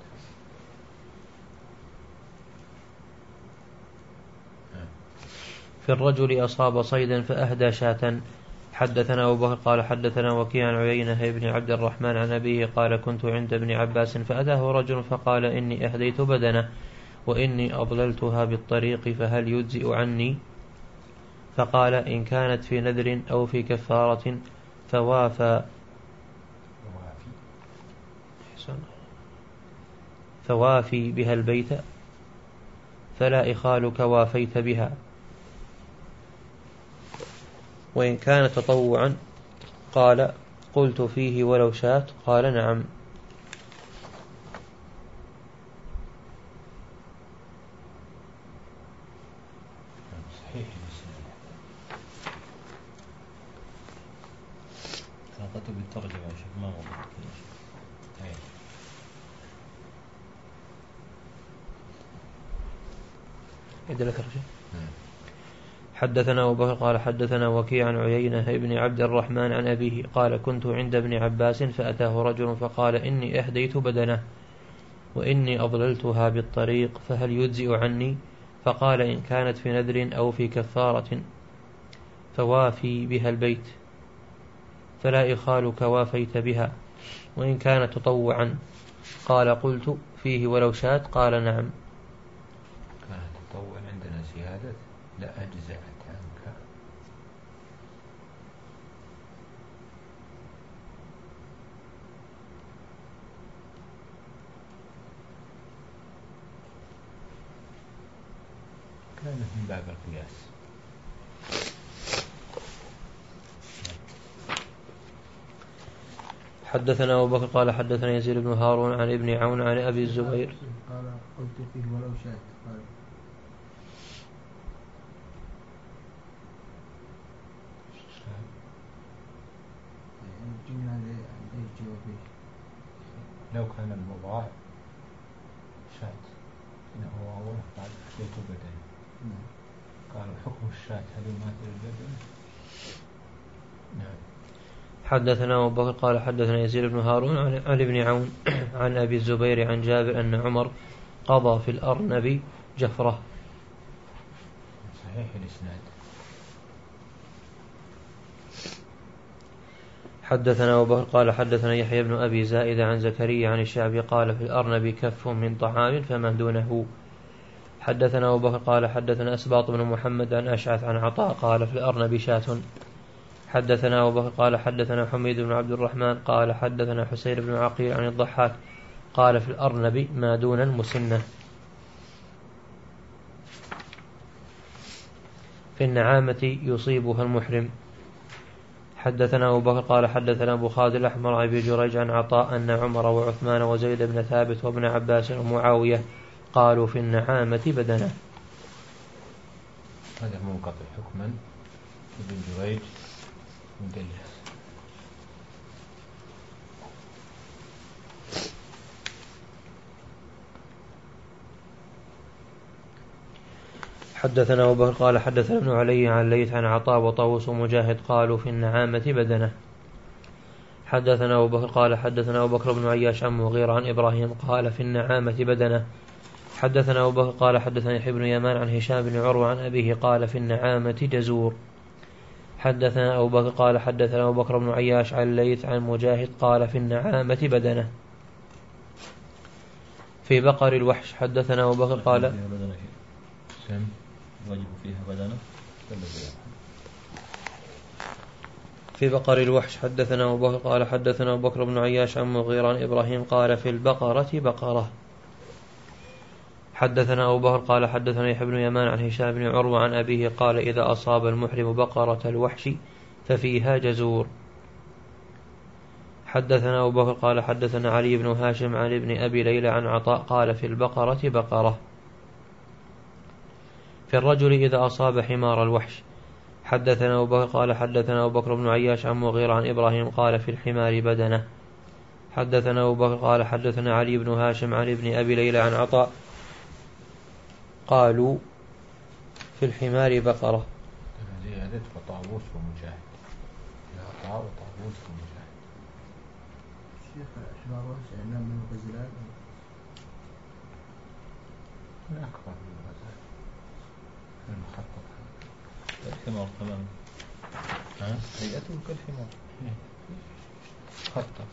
في الرجل أصاب صيدا فأهدى شاة. حدثنا أبو بكر قال حدثنا وكيع عن عيينة بن عبد الرحمن عن أبيه قال كنت عند ابن عباس فأتاه رجل فقال إني أهديت بدنه وإني أضللتها بالطريق فهل يجزئ عني؟ فقال إن كانت في نذر أو في كفارة فوافى فوافي بها البيت فلا إخالك وافيت بها، وإن كان تطوعا قال قلت فيه ولو شات قال نعم. صحيح. كتب بالترجمة يا شيخ ما وضعت كل شيء. إذا ذكر شيء. حدثنا أبو بكر قال حدثنا وكيع عن عيينة بن عبد الرحمن عن أبيه قال كنت عند ابن عباس فأتاه رجل فقال إني أهديت بدنه وإني أضللتها بالطريق فهل يجزئ عني؟ فقال إن كانت في نذر أو في كفارة فوافي بها البيت فلا إخالك وافيت بها، وإن كانت تطوعا قال قلت فيه ولو شات قال نعم. كان تطوع عندنا زيادة لا أجزعت عنك. كانت من باب القياس. حدثنا أبو بكر قال حدثنا يزيد بن هارون عن ابن عون عن أبي الزبير قال قلت فيه ولو شات قال لو كان المضاع شات إنه هو بعد أحديث بدن قال حكم الشات هل يماثل البدن؟ نعم. حدثنا أبو بكر قال حدثنا يزيد بن هارون عن ابن عون عن أبي الزبير عن جابر أن عمر قضى في الأرنب جفرة. صحيح الإسناد. حدثنا أبو بكر قال حدثنا يحيى بن أبي زائدة عن زكريا عن الشعبي قال في الأرنب كف من طعام فما دونه. حدثنا أبو بكر قال حدثنا أسباط بن محمد عن أشعث عن عطاء قال في الأرنب شاة. حدثنا أبو بكر قال حدثنا حميد بن عبد الرحمن قال حدثنا حسين بن عقيل عن الضحاك قال في الأرنب ما دون المسنة. في النعامة يصيبها المحرم. حدثنا أبو بكر قال حدثنا أبو خالد الأحمر عن أبي جريج عن عطاء أن عمر وعثمان وزيد بن ثابت وابن عباس ومعاوية قالوا في النعامة بدنة. هذا منقطع حكما. ابن جريج مدلس. حدثنا أبو بكر قال حدثنا ابن علي عن ليث عن عطاء وطاووس ومجاهد قالوا في النعامة بدنة. حدثنا أبو بكر قال حدثنا أبو بكر بن عياش عن مغيرة عن إبراهيم قال في النعامة بدنة. حدثنا أبو بكر قال حدثنا يحيى بن يمان عن هشام بن عروة عن أبيه قال في النعامة جزور. حدثنا أبو بكر قال حدثنا أبو بكر بن عياش عن ليث عن مجاهد قال في النعامة بدنة. في بقر الوحش. حدثنا أبو بكر قال واجب فيها بدنة. في بقر الوحش. حدثنا أبو بكر قال حدثنا أبو بكر بن عياش عن مغيرة عن إبراهيم قال في البقرة بقرة. حدثنا أبو بكر قال حدثنا يحيى بن يمان عن هشام بن عروة عن أبيه قال إذا أصاب المحرم بقرة الوحش ففيها جزور. حدثنا أبو بكر قال حدثنا علي بن هاشم عن ابن أبي ليلى عن عطاء قال في البقرة بقرة. في الرجل إذا أصاب حمار الوحش. حدثنا أبو بكر قال حدثنا أبو بكر بن عياش عن مغيرة عن إبراهيم قال في الحمار بدنة. حدثنا أبو بكر قال حدثنا علي بن هاشم عن ابن أبي ليلى عن عطاء قالوا في الحمار بقرة. زيادة وطاووس ومجاهد. عطاء وطاووس ومجاهد. شيخ حمار الوحش إعلام من الغزلان من أكبر من الغزال. المخطط الحمار تمام. ها؟ هيئته كالحمار. خطط.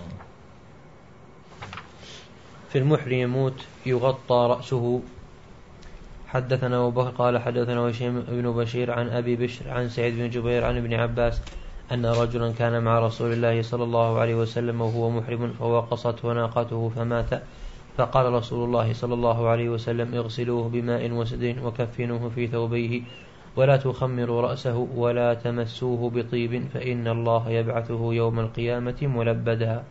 في المحرم يموت يغطى رأسه. حدثنا أبو بكر قال حدثنا هشام بن بشير عن أبي بشر عن سعيد بن جبير عن ابن عباس أن رجلا كان مع رسول الله صلى الله عليه وسلم وهو محرم فوقصته ناقته فمات، فقال رسول الله صلى الله عليه وسلم اغسلوه بماء وسدر وكفنوه في ثوبيه ولا تخمروا رأسه ولا تمسوه بطيب فإن الله يبعثه يوم القيامة ملبدا.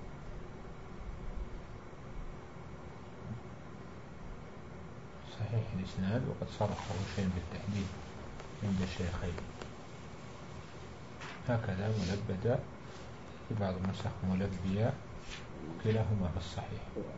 صحيح الإسناد وقد صرحه شيء بالتحديد عند الشيخين. هكذا ملبدا في بعض النسخ ملبيا كلاهما بالصحيح.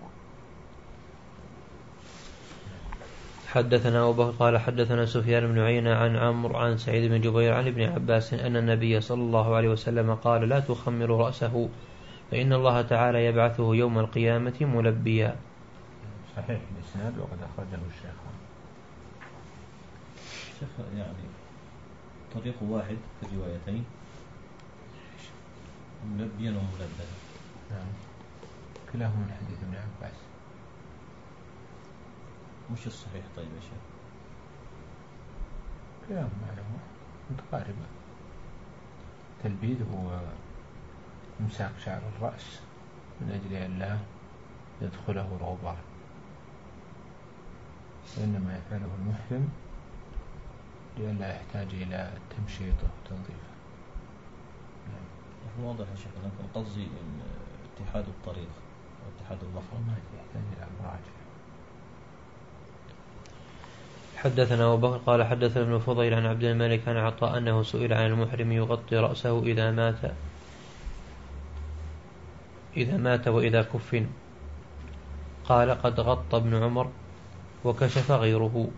حدثنا أبو بكر قال حدثنا سفيان بن عيينة عن عمرو عن سعيد بن جبير عن ابن عباس أن النبي صلى الله عليه وسلم قال لا تخمروا رأسه فإن الله تعالى يبعثه يوم القيامة ملبيا. صحيح الإسناد وقد أخرجه الشيخان. شيخ يعني طريق واحد في الروايتين ملبيا وملبدا. نعم كلاهما من حديث ابن عباس. مش الصحيح طيب يا شيخ؟ كلاهما معلومة متقاربة. تلبيد هو إمساك شعر الرأس من أجل أن لا يدخله الغبار، وإنما يفعله المحرم لئلا يحتاج إلى تمشيطه وتنظيفه. نعم. واضح يا شيخ، لكن قصدي اتحاد الطريق واتحاد المخرج ما يحتاج إلى مراجعة. حدثنا أبو بكر قال حدثنا ابن فضيل عن عبد الملك عن عطاء أنه سئل عن المحرم يغطي رأسه إذا مات إذا مات وإذا كفن، قال قد غطى ابن عمر وكشف غيره.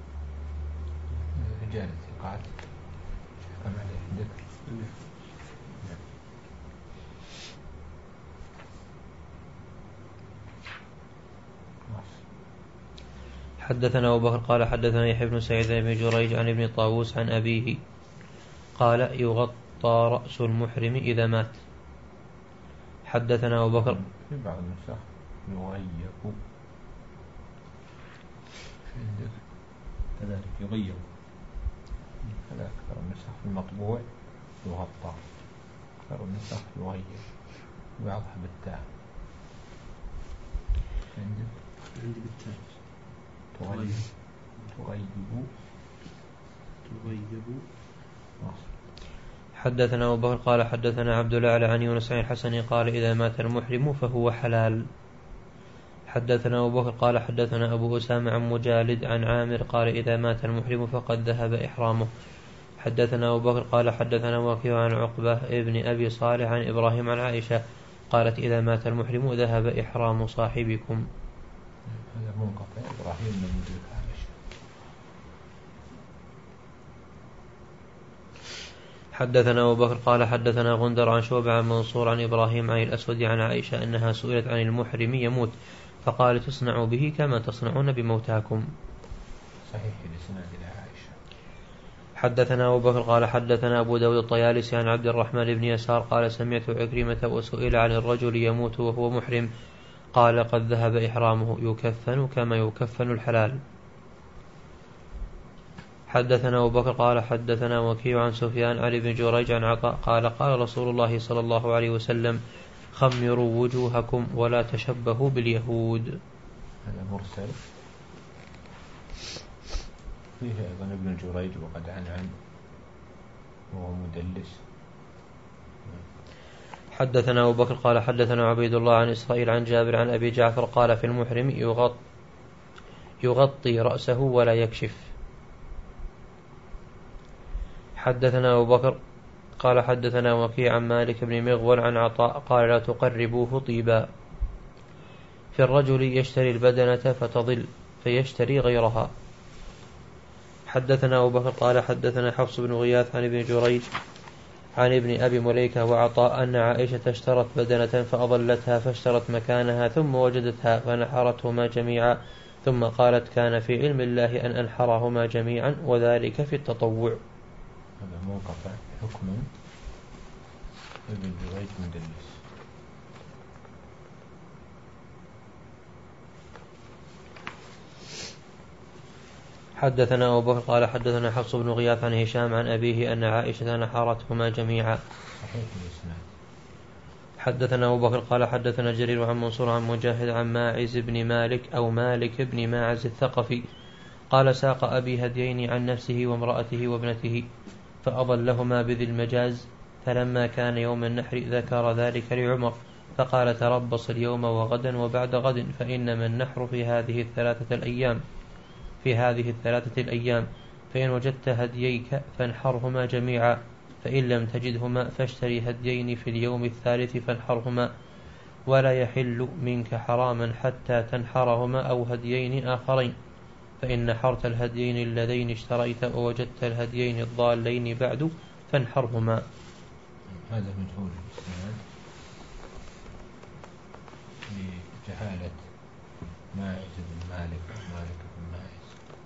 رجال الثقات كما عليه ذكر. حدثنا أبو بكر قال حدثنا يحيى بن سعيد بن جريج عن ابن طاووس عن أبيه قال يغطى رأس المحرم إذا مات. حدثنا أبو بكر في بعض النسخ يغيب كذلك يغيب. هذا أكثر النسخ المطبوع يغطى، أكثر النسخ يغيب بعضها بالتاء. عندي بالتاء تغيب تغيب تغيب. حدثنا أبو بكر قال حدثنا عبد الأعلى عن يونس عن الحسن قال إذا مات المحرم فهو حلال. حدثنا أبو بكر قال حدثنا أبو أسامة عن مجالد عن عامر قال إذا مات المحرم فقد ذهب إحرامه. حدثنا أبو بكر قال حدثنا وكيع عن عقبة ابن أبي صالح عن إبراهيم عن عائشة قالت إذا مات المحرم ذهب إحرام صاحبكم. هذا منقطع. إبراهيم من مدرك عائشة. حدثنا أبو بكر قال حدثنا غندر عن شعبة عن منصور عن إبراهيم عن الأسود عن عائشة أنها سئلت عن المحرم يموت فقالت تصنعوا به كما تصنعون بموتاكم. صحيح لسناد إلى عائشة. حدثنا أبو بكر قال حدثنا أبو داود الطيالسي عن عبد الرحمن بن يسار قال سمعت عكرمة وسئل عن الرجل يموت وهو محرم قال قد ذهب إحرامه يكفن كما يكفن الحلال. حدثنا أبو بكر قال حدثنا وكيع عن سفيان عن ابن جريج عن عطاء قال قال رسول الله صلى الله عليه وسلم خمروا وجوهكم ولا تشبهوا باليهود. هذا مرسل. فيه أيضا ابن جريج وقد عن عن وهو مدلس. حدثنا أبو بكر قال حدثنا عبيد الله عن إسرائيل عن جابر عن أبي جعفر قال في المحرم يغط يغطي رأسه ولا يكشف. حدثنا أبو بكر قال حدثنا وكيع عن مالك بن مغول عن عطاء قال لا تقربوه طيبا. في الرجل يشتري البدنة فتضل فيشتري غيرها. حدثنا أبو بكر قال حدثنا حفص بن غياث عن ابن جريج عن ابن أبي مليكة وعطاء أن عائشة اشترت بدنة فأضلتها فاشترت مكانها ثم وجدتها فنحرتهما جميعا ثم قالت كان في علم الله أن أنحرهما جميعا وذلك في التطوع. هذا منقطع حكما. ابن جريج مدلس. حدثنا أبو بكر قال حدثنا حفص بن غياث عن هشام عن أبيه أن عائشة نحرتهما جميعا. صحيح الإسناد. حدثنا أبو بكر قال حدثنا جرير عن منصور عن مجاهد عن ماعز بن مالك أو مالك بن ماعز الثقفي قال ساق أبي هديين عن نفسه وامرأته وابنته فأضلهما بذي المجاز فلما كان يوم النحر ذكر ذلك لعمر فقال تربص اليوم وغدا وبعد غد فإنما النحر في هذه الثلاثة الأيام في هذه الثلاثة الأيام فإن وجدت هدييك فانحرهما جميعا فإن لم تجدهما فاشتري هديين في اليوم الثالث فانحرهما ولا يحل منك حراما حتى تنحرهما أو هديين آخرين فإن نحرت الهديين اللذين اشتريت ووجدت الهديين الضالين بعد فانحرهما. هذا مجهول الإسناد لجهالة ماعز بن مالك مالك بن ماعز.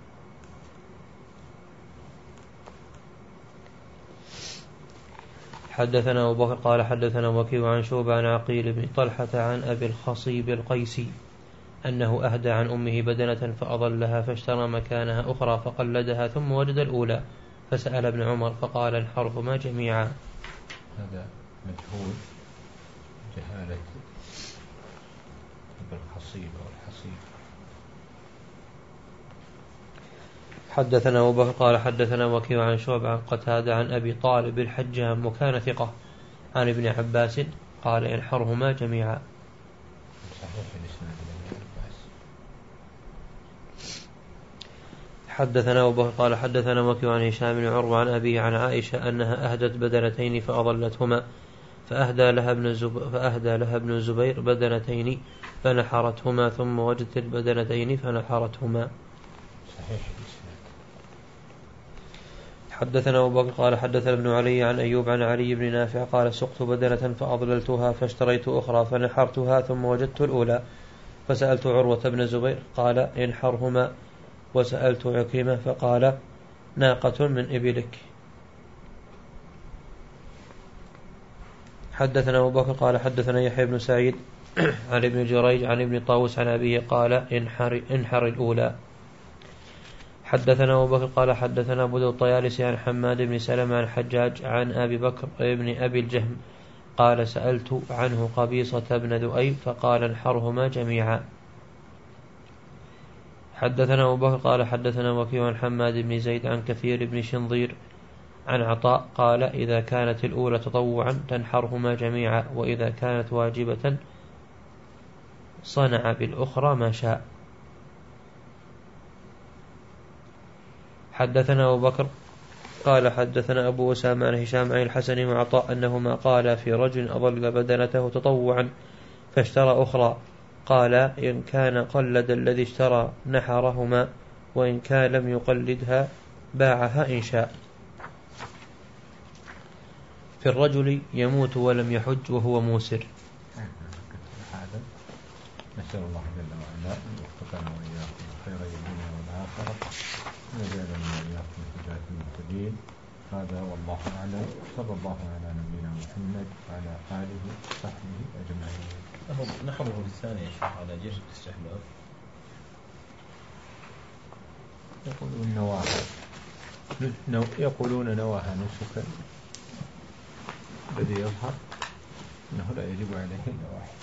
حدثنا أبو بكر قال حدثنا وكيع عن شعبة عن عقيل بن طلحة عن أبي الخصيب القيسي أنه أهدى عن أمه بدنة فأضلها فاشترى مكانها أخرى فقلدها ثم وجد الأولى فسأل ابن عمر فقال انحرهما جميعا. هذا مجهول جهالة ابن الخصيب أو الحصيب. حدثنا أبو بكر قال حدثنا وكيع عن شعبة عن قتادة عن أبي طالب الحجام وكان ثقة عن ابن عباس قال انحرهما جميعا. صحيح الإسناد ابن عباس. حدثنا أبو بكر قال حدثنا وكيع عن هشام بن عروة عن أبيه عن عائشة أنها أهدت بدنتين فأضلتهما فأهدى لها ابن الزبير, فأهدى لها ابن الزبير بدنتين فنحرتهما ثم وجدت البدنتين فنحرتهما. صحيح الإسناد. حدثنا أبو بكر قال حدثنا ابن علي عن أيوب عن علي بن نافع قال سقت بدنة فأضللتها فاشتريت أخرى فنحرتها ثم وجدت الأولى فسألت عروة بن الزبير قال انحرهما وسألت عكرمة فقال ناقة من إبلك. حدثنا أبو بكر قال حدثنا يحيى بن سعيد عن ابن جريج عن ابن طاووس عن أبيه قال انحر, انحر الأولى. حدثنا أبو بكر قال حدثنا أبو داود الطيالسي عن حماد بن سلمة عن حجاج عن أبي بكر ابن أبي الجهم قال سألت عنه قبيصة بن ذؤيب فقال انحرهما جميعا. حدثنا أبو بكر قال حدثنا وكيع عن حماد بن زيد عن كثير بن شنظير عن عطاء قال إذا كانت الأولى تطوعا تنحرهما جميعا، وإذا كانت واجبة صنع بالأخرى ما شاء. حدثنا أبو بكر قال حدثنا أبو أسامة عن هشام عن الحسن وعطاء أنهما قال في رجل أضل بدنته تطوعا فاشترى أخرى، قال إن كان قلد الذي اشترى نحرهما، وإن كان لم يقلدها باعها إن شاء. في الرجل يموت ولم يحج وهو موسر. هذا نسأل الله جل وعلا أن يوفقنا وإياكم خير الدنيا والآخرة، ونجعلنا وإياكم هداة المهتدين. هذا والله أعلم، صلى الله على نبينا محمد وعلى آله وصحبه أجمعين. نحره الثاني يا شيخ على جهة الاستحباب. يقولون نواها نو يقولون نواها نسكا، الذي يظهر أنه لا يجب عليه إلا واحد.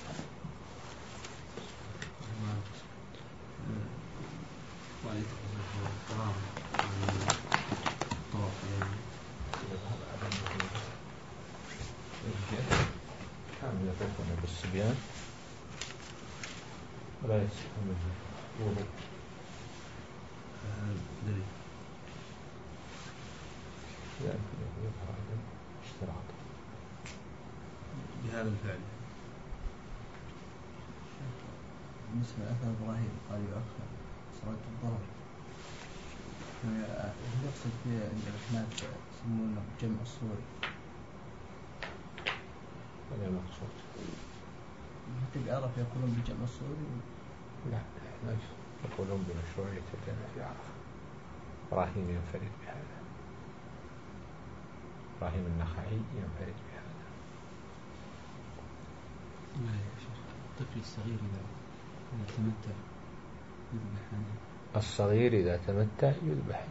كانوا يطوفون بالصبيان ولا يصحون الوضوء. يظهر عدم اشتراط بهذا الفعل. بالنسبة لأثر إبراهيم قال يؤخر صلاة الضرر، يقصد في عند الحناف يسمونه جمع الصوري. هذا المقصود. تلقى عرف يقولون بجمع الصوري؟ لا، لا يقولون بمشروعية الجمع في عرفة. إبراهيم ينفرد بهذا، إبراهيم النخعي ينفرد بهذا. لا يا شيخ، الطفل الصغير إذا تمتع يذبح عنه. الصغير إذا تمتع يذبح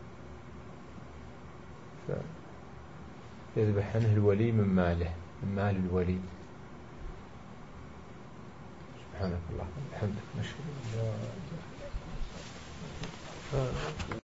عنه، يذبح عنه الولي من ماله، من مال الولي. سبحانك اللهم وبحمدك نشهد أن لا إله إلا أنت.